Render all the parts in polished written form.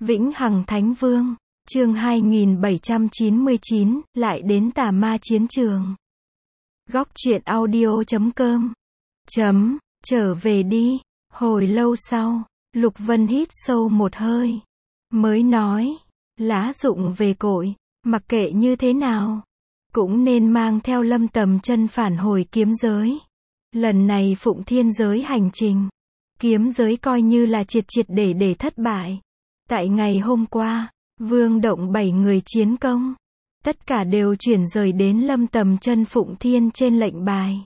Vĩnh Hằng Thánh Vương, chương 2799, lại đến Tà Ma Chiến Trường. Góc truyện audio.com. Trở về đi. Hồi lâu sau, Lục Vân hít sâu một hơi, mới nói, lá rụng về cội, mặc kệ như thế nào, cũng nên mang theo Lâm Tầm Chân phản hồi kiếm giới. Lần này Phụng Thiên giới hành trình, kiếm giới coi như là triệt để thất bại. Tại ngày hôm qua, Vương Động 7 người chiến công, tất cả đều chuyển rời đến Lâm Tầm Chân Phụng Thiên trên lệnh bài.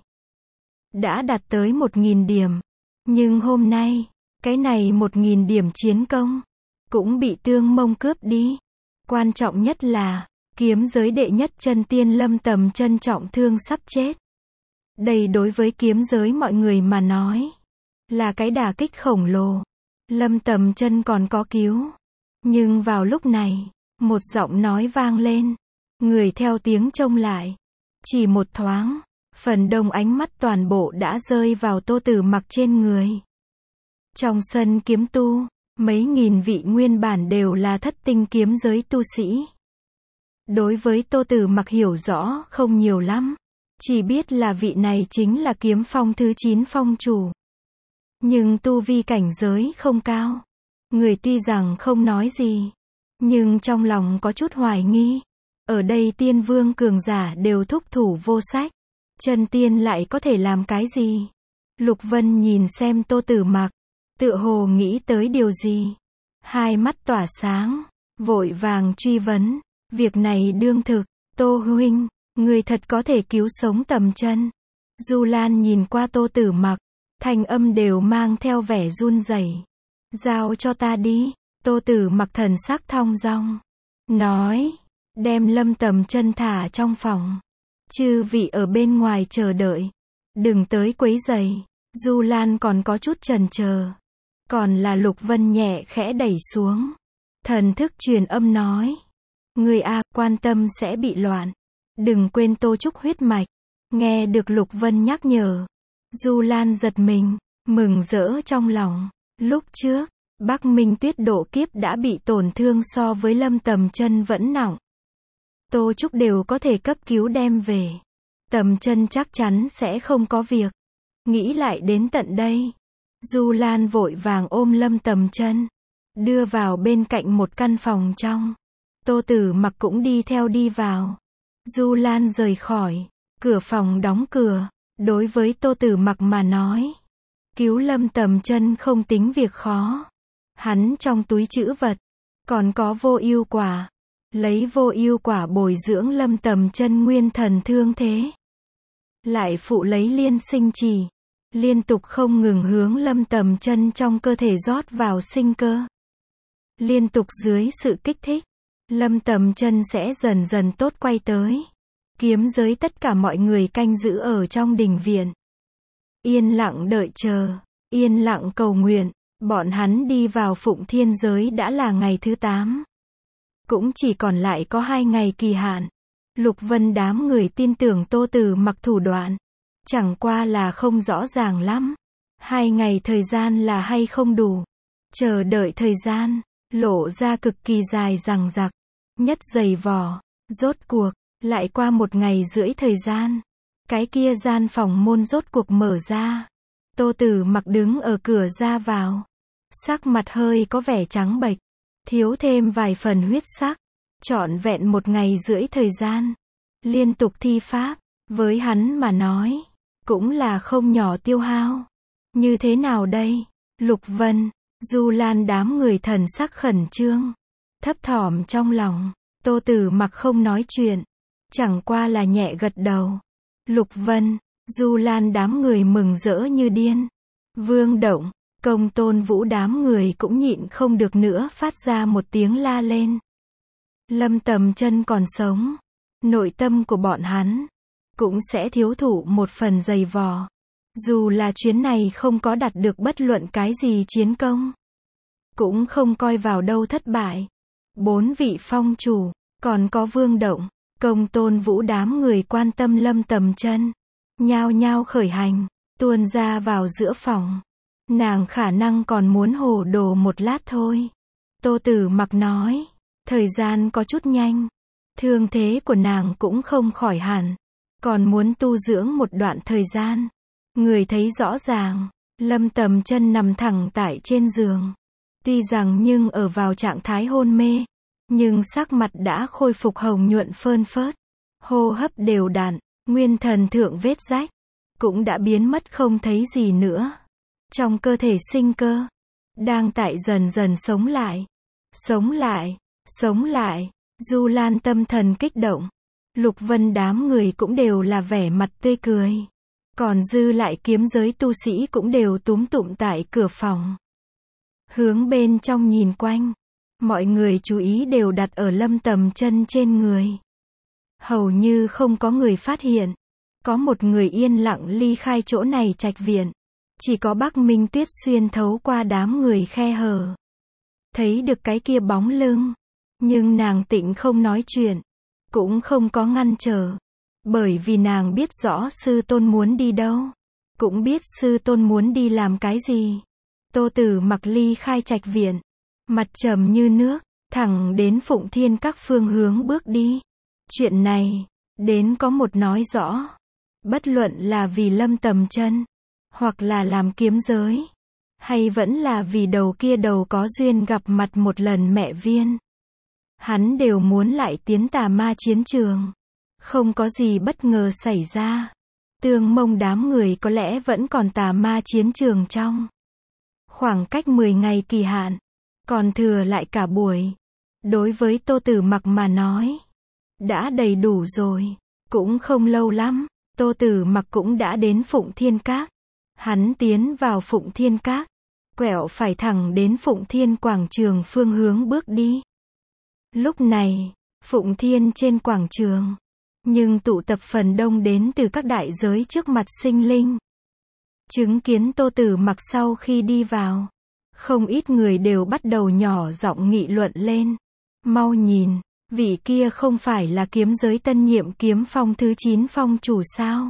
Đã đạt tới 1000 điểm. Nhưng hôm nay, cái này 1000 điểm chiến công, cũng bị Tương Mông cướp đi. Quan trọng nhất là, kiếm giới đệ nhất chân tiên Lâm Tầm Chân trọng thương sắp chết. Đây đối với kiếm giới mọi người mà nói, là cái đả kích khổng lồ. Lâm Tầm Chân còn có cứu. Nhưng vào lúc này, một giọng nói vang lên. Người theo tiếng trông lại. Chỉ một thoáng, phần đông ánh mắt toàn bộ đã rơi vào Tô Tử Mặc trên người. Trong sân kiếm tu, mấy nghìn vị nguyên bản đều là thất tinh kiếm giới tu sĩ. Đối với Tô Tử Mặc hiểu rõ không nhiều lắm. Chỉ biết là vị này chính là kiếm phong thứ 9 phong chủ. Nhưng tu vi cảnh giới không cao. Người tuy rằng không nói gì, nhưng trong lòng có chút hoài nghi. Ở đây tiên vương cường giả đều thúc thủ vô sách. Chân tiên lại có thể làm cái gì? Lục Vân nhìn xem Tô Tử Mặc, tựa hồ nghĩ tới điều gì. Hai mắt tỏa sáng, vội vàng truy vấn. Việc này đương thực, Tô huynh, người thật có thể cứu sống Tầm Chân. Du Lan nhìn qua Tô Tử Mặc, thanh âm đều mang theo vẻ run rẩy. Giao cho ta đi. Tô Tử Mặc thần sắc thong dong, nói, đem Lâm Tầm Chân thả trong phòng. Chư vị ở bên ngoài chờ đợi, đừng tới quấy rầy. Du Lan còn có chút chần chờ. Còn là Lục Vân nhẹ khẽ đẩy xuống. Thần thức truyền âm nói, người quan tâm sẽ bị loạn. Đừng quên Tô Trúc huyết mạch. Nghe được Lục Vân nhắc nhở, Du Lan giật mình, mừng rỡ trong lòng. Lúc trước, Bắc Minh Tuyết độ kiếp đã bị tổn thương so với Lâm Tầm Chân vẫn nặng. Tô Trúc đều có thể cấp cứu đem về. Tầm Chân chắc chắn sẽ không có việc. Nghĩ lại đến tận đây, Du Lan vội vàng ôm Lâm Tầm Chân, đưa vào bên cạnh một căn phòng trong. Tô Tử Mặc cũng đi theo đi vào. Du Lan rời khỏi, cửa phòng đóng cửa. Đối với Tô Tử Mặc mà nói, cứu Lâm Tầm Chân không tính việc khó. Hắn trong túi trữ vật, còn có vô ưu quả. Lấy vô ưu quả bồi dưỡng Lâm Tầm Chân nguyên thần thương thế. Lại phụ lấy liên sinh trì. Liên tục không ngừng hướng Lâm Tầm Chân trong cơ thể rót vào sinh cơ. Liên tục dưới sự kích thích, Lâm Tầm Chân sẽ dần dần tốt quay tới. Kiếm giới tất cả mọi người canh giữ ở trong đình viện. Yên lặng đợi chờ, yên lặng cầu nguyện. Bọn hắn đi vào Phụng Thiên giới đã là ngày thứ 8. Cũng chỉ còn lại có 2 ngày kỳ hạn. Lục Vân đám người tin tưởng Tô Tử Mặc thủ đoạn. Chẳng qua là không rõ ràng lắm. 2 ngày thời gian là hay không đủ. Chờ đợi thời gian, lộ ra cực kỳ dài dằng dặc. Nhất dày vò. Rốt cuộc, lại qua 1 ngày rưỡi thời gian. Cái kia gian phòng môn rốt cuộc mở ra. Tô Tử Mặc đứng ở cửa ra vào. Sắc mặt hơi có vẻ trắng bệch. Thiếu thêm vài phần huyết sắc. Trọn vẹn 1 ngày rưỡi thời gian. Liên tục thi pháp. Với hắn mà nói, cũng là không nhỏ tiêu hao. Như thế nào đây? Lục Vân, Du Lan đám người thần sắc khẩn trương. Thấp thỏm trong lòng. Tô Tử Mặc không nói chuyện. Chẳng qua là nhẹ gật đầu. Lục Vân, Du Lan đám người mừng rỡ như điên. Vương Động, Công Tôn Vũ đám người cũng nhịn không được nữa phát ra một tiếng la lên. Lâm Tầm Chân còn sống. Nội tâm của bọn hắn cũng sẽ thiếu thụ một phần dày vò. Dù là chuyến này không có đạt được bất luận cái gì chiến công, cũng không coi vào đâu thất bại. 4 vị phong chủ, còn có Vương Động, Công Tôn Vũ đám người quan tâm Lâm Tầm Chân, nhao nhao khởi hành, tuôn ra vào giữa phòng. Nàng khả năng còn muốn hồ đồ một lát thôi. Tô Tử Mặc nói. Thời gian có chút nhanh. Thương thế của nàng cũng không khỏi hẳn. Còn muốn tu dưỡng một đoạn thời gian. Người thấy rõ ràng. Lâm Tầm Chân nằm thẳng tại trên giường. Tuy rằng nhưng ở vào trạng thái hôn mê. Nhưng sắc mặt đã khôi phục hồng nhuận phơn phớt. Hô hấp đều đặn. Nguyên thần thượng vết rách. Cũng đã biến mất không thấy gì nữa. Trong cơ thể sinh cơ. Đang tại dần dần sống lại. Sống lại. Sống lại. Du Lan tâm thần kích động. Lục Vân đám người cũng đều là vẻ mặt tươi cười. Còn dư lại kiếm giới tu sĩ cũng đều túm tụm tại cửa phòng. Hướng bên trong nhìn quanh. Mọi người chú ý đều đặt ở Lâm Tầm Chân trên người. Hầu như không có người phát hiện. Có một người yên lặng ly khai chỗ này trạch viện. Chỉ có Bắc Minh Tuyết xuyên thấu qua đám người khe hở. Thấy được cái kia bóng lưng. Nhưng nàng tịnh không nói chuyện. Cũng không có ngăn trở. Bởi vì nàng biết rõ sư tôn muốn đi đâu. Cũng biết sư tôn muốn đi làm cái gì. Tô Tử Mặc ly khai trạch viện. Mặt trầm như nước. Thẳng đến Phụng Thiên các phương hướng bước đi. Chuyện này. Đến có một nói rõ. Bất luận là vì Lâm Tầm Chân. Hoặc là làm kiếm giới. Hay vẫn là vì đầu kia đầu có duyên gặp mặt một lần mẹ Viên. Hắn đều muốn lại tiến tà ma chiến trường. Không có gì bất ngờ xảy ra. Tương Mông đám người có lẽ vẫn còn tà ma chiến trường trong. Khoảng cách 10 ngày kỳ hạn. Còn thừa lại cả buổi. Đối với Tô Tử Mặc mà nói. Đã đầy đủ rồi. Cũng không lâu lắm. Tô Tử Mặc cũng đã đến Phụng Thiên Các. Hắn tiến vào Phụng Thiên Các. Quẹo phải thẳng đến Phụng Thiên quảng trường phương hướng bước đi. Lúc này, Phụng Thiên trên quảng trường. Nhưng tụ tập phần đông đến từ các đại giới trước mặt sinh linh. Chứng kiến Tô Tử Mặc sau khi đi vào. Không ít người đều bắt đầu nhỏ giọng nghị luận lên. Mau nhìn, vị kia không phải là kiếm giới tân nhiệm kiếm phong thứ 9 phong chủ sao?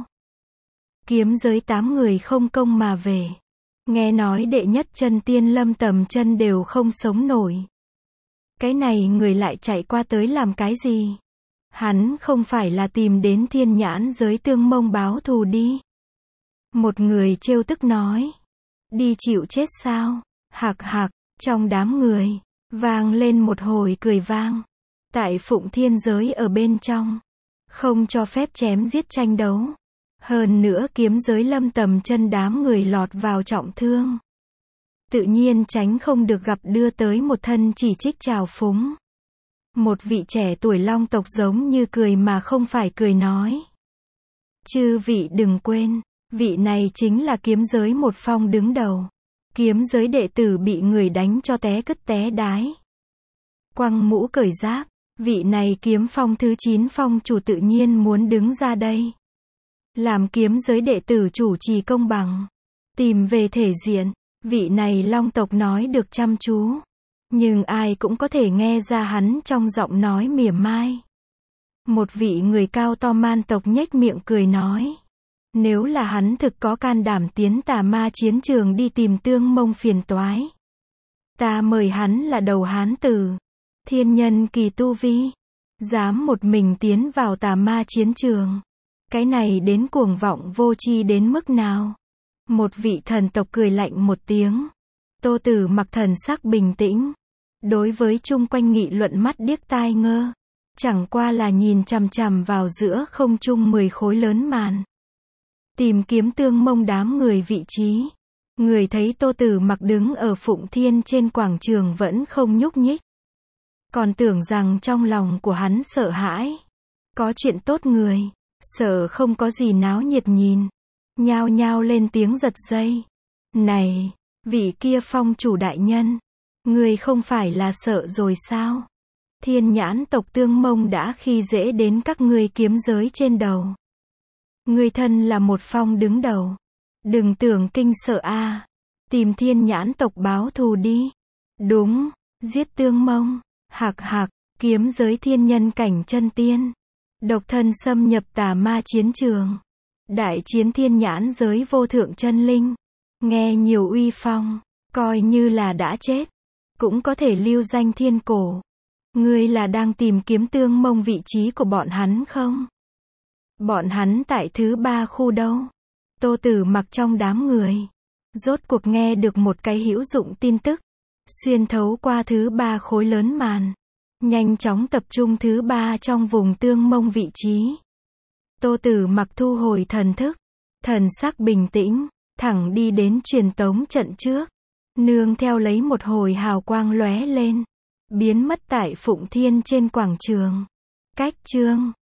Kiếm giới 8 người không công mà về. Nghe nói đệ nhất chân tiên Lâm Tầm Chân đều không sống nổi. Cái này người lại chạy qua tới làm cái gì? Hắn không phải là tìm đến Thiên Nhãn giới Tương Mông báo thù đi. Một người trêu tức nói. Đi chịu chết sao? Hạc hạc, trong đám người, vang lên một hồi cười vang. Tại Phụng Thiên giới ở bên trong. Không cho phép chém giết tranh đấu. Hơn nữa kiếm giới Lâm Tầm Chân đám người lọt vào trọng thương. Tự nhiên tránh không được gặp đưa tới một thân chỉ trích trào phúng. Một vị trẻ tuổi long tộc giống như cười mà không phải cười nói. Chư vị đừng quên, vị này chính là kiếm giới một phong đứng đầu. Kiếm giới đệ tử bị người đánh cho té cứt té đái. Quăng mũ cởi giáp, vị này kiếm phong thứ 9 phong chủ tự nhiên muốn đứng ra đây. Làm kiếm giới đệ tử chủ trì công bằng. Tìm về thể diện, vị này long tộc nói được chăm chú. Nhưng ai cũng có thể nghe ra hắn trong giọng nói mỉa mai. Một vị người cao to man tộc nhếch miệng cười nói. Nếu là hắn thực có can đảm tiến tà ma chiến trường đi tìm Tương Mông phiền toái. Ta mời hắn là đầu hán tử. Thiên nhân kỳ tu vi. Dám một mình tiến vào tà ma chiến trường. Cái này đến cuồng vọng vô tri đến mức nào? Một vị thần tộc cười lạnh một tiếng. Tô Tử Mặc thần sắc bình tĩnh. Đối với chung quanh nghị luận mắt điếc tai ngơ. Chẳng qua là nhìn chằm chằm vào giữa không trung 10 khối lớn màn. Tìm kiếm Tương Mông đám người vị trí. Người thấy Tô Tử Mặc đứng ở Phụng Thiên trên quảng trường vẫn không nhúc nhích. Còn tưởng rằng trong lòng của hắn sợ hãi. Có chuyện tốt người. Sợ không có gì náo nhiệt nhìn. Nhao nhao lên tiếng giật dây. Này, vị kia phong chủ đại nhân. Người không phải là sợ rồi sao? Thiên Nhãn tộc Tương Mông đã khi dễ đến các ngươi kiếm giới trên đầu. Người thân là một phong đứng đầu. Đừng tưởng kinh sợ a. Tìm Thiên Nhãn tộc báo thù đi. Đúng, giết Tương Mông. Hạc hạc, kiếm giới thiên nhân cảnh chân tiên. Độc thân xâm nhập tà ma chiến trường. Đại chiến Thiên Nhãn giới vô thượng chân linh. Nghe nhiều uy phong, coi như là đã chết. cũng có thể lưu danh thiên cổ. Ngươi là đang tìm kiếm Tương Mông vị trí của bọn hắn không? Bọn hắn tại thứ 3 khu đâu? Tô Tử Mặc trong đám người. Rốt cuộc nghe được một cái hữu dụng tin tức. Xuyên thấu qua thứ 3 khối lớn màn. Nhanh chóng tập trung thứ 3 trong vùng Tương Mông vị trí. Tô Tử Mặc thu hồi thần thức. Thần sắc bình tĩnh. Thẳng đi đến truyền tống trận trước. Nương theo lấy một hồi hào quang lóe lên. Biến mất tại Phụng Thiên trên quảng trường. Cách chương